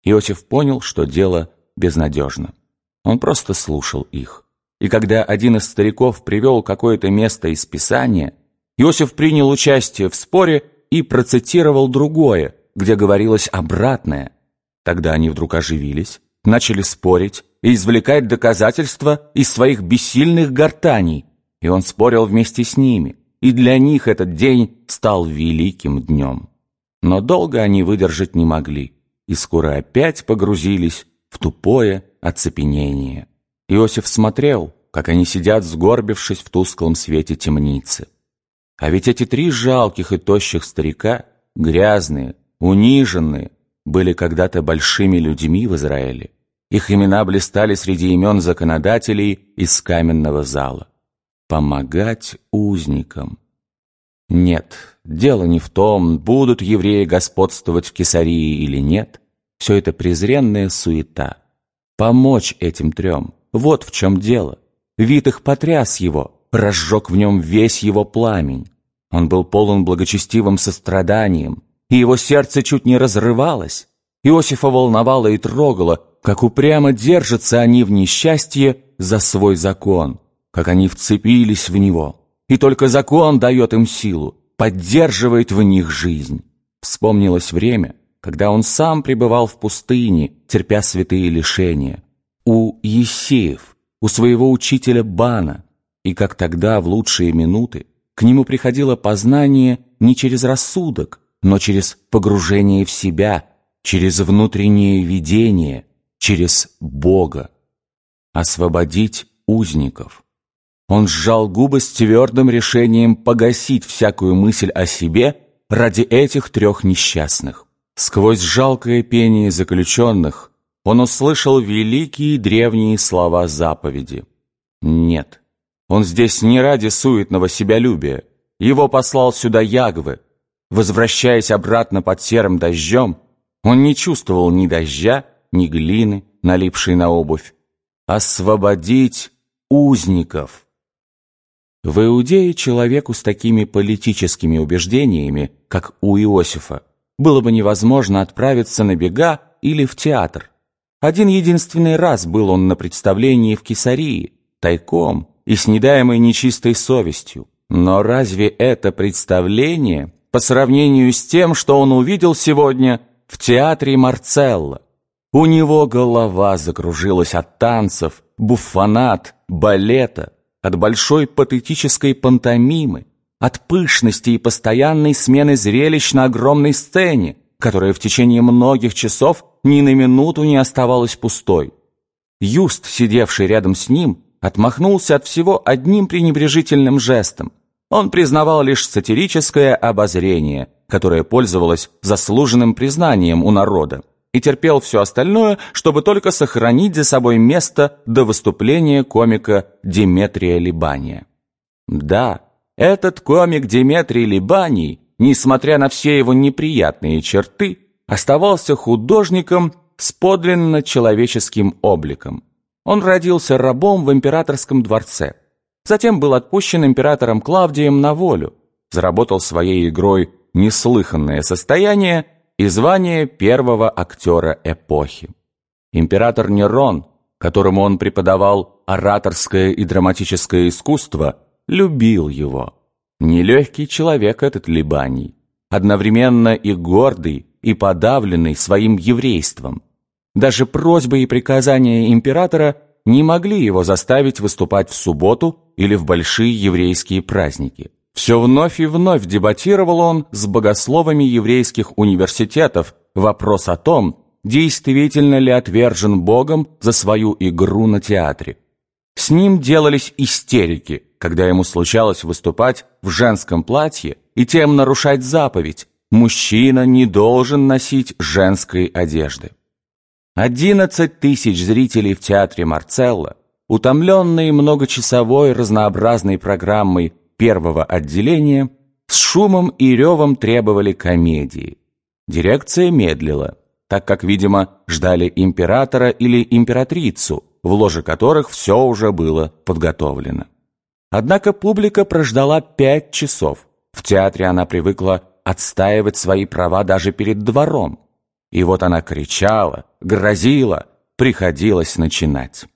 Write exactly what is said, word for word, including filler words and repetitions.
Иосиф понял, что дело безнадежно. Он просто слушал их. И когда один из стариков привел какое-то место из Писания, Иосиф принял участие в споре и процитировал другое, где говорилось обратное. Тогда они вдруг оживились, начали спорить и извлекать доказательства из своих бессильных гортаний, и он спорил вместе с ними, и для них этот день стал великим днем. Но долго они выдержать не могли, и скоро опять погрузились в тупое оцепенение. Иосиф смотрел, как они сидят, сгорбившись в тусклом свете темницы. А ведь эти три жалких и тощих старика, грязные, униженные, были когда-то большими людьми в Израиле. Их имена блистали среди имен законодателей из каменного зала. Помогать узникам. Нет, дело не в том, будут евреи господствовать в Кесарии или нет. Все это презренная суета. Помочь этим трем — вот в чем дело. Вид их потряс его, разжег в нем весь его пламень. Он был полон благочестивым состраданием, и его сердце чуть не разрывалось. Иосифа волновало и трогало, как упрямо держатся они в несчастье за свой закон, как они вцепились в него. И только закон дает им силу, поддерживает в них жизнь. Вспомнилось время, когда он сам пребывал в пустыне, терпя святые лишения, у Есеев, у своего учителя Бана, и как тогда, в лучшие минуты, к нему приходило познание не через рассудок, но через погружение в себя, через внутреннее видение, через Бога. Освободить узников. Он сжал губы с твердым решением погасить всякую мысль о себе ради этих трех несчастных. Сквозь жалкое пение заключенных он услышал великие древние слова заповеди. Нет, он здесь не ради суетного себялюбия. Его послал сюда Ягве. Возвращаясь обратно под серым дождем, он не чувствовал ни дождя, ни глины, налипшей на обувь. Освободить узников. В Иудее человеку с такими политическими убеждениями, как у Иосифа, было бы невозможно отправиться на бега или в театр. Один единственный раз был он на представлении в Кесарии, тайком и с недаемой нечистой совестью. Но разве это представление по сравнению с тем, что он увидел сегодня в театре Марцелла? У него голова закружилась от танцев, буфонад, балета, от большой патетической пантомимы, от пышности и постоянной смены зрелищ на огромной сцене, которая в течение многих часов ни на минуту не оставалась пустой. Юст, сидевший рядом с ним, отмахнулся от всего одним пренебрежительным жестом. Он признавал лишь сатирическое обозрение, которое пользовалось заслуженным признанием у народа, и терпел все остальное, чтобы только сохранить за собой место до выступления комика Деметрия Либания. Да, этот комик Деметрий Либаний, несмотря на все его неприятные черты, оставался художником с подлинно человеческим обликом. Он родился рабом в императорском дворце, затем был отпущен императором Клавдием на волю, заработал своей игрой неслыханное состояние и звание первого актера эпохи. Император Нерон, которому он преподавал ораторское и драматическое искусство, любил его. Нелегкий человек этот Либаний, одновременно и гордый, и подавленный своим еврейством. Даже просьбы и приказания императора не могли его заставить выступать в субботу или в большие еврейские праздники. Все вновь и вновь дебатировал он с богословами еврейских университетов вопрос о том, действительно ли отвержен Богом за свою игру на театре. С ним делались истерики, когда ему случалось выступать в женском платье и тем нарушать заповедь: мужчина не должен носить женской одежды. Одиннадцать тысяч зрителей в театре Марцелла, утомленные многочасовой разнообразной программой первого отделения, с шумом и ревом требовали комедии. Дирекция медлила, так как, видимо, ждали императора или императрицу, в ложе которых все уже было подготовлено. Однако публика прождала пять часов. В театре она привыкла отстаивать свои права даже перед двором. И вот она кричала, грозила, приходилось начинать.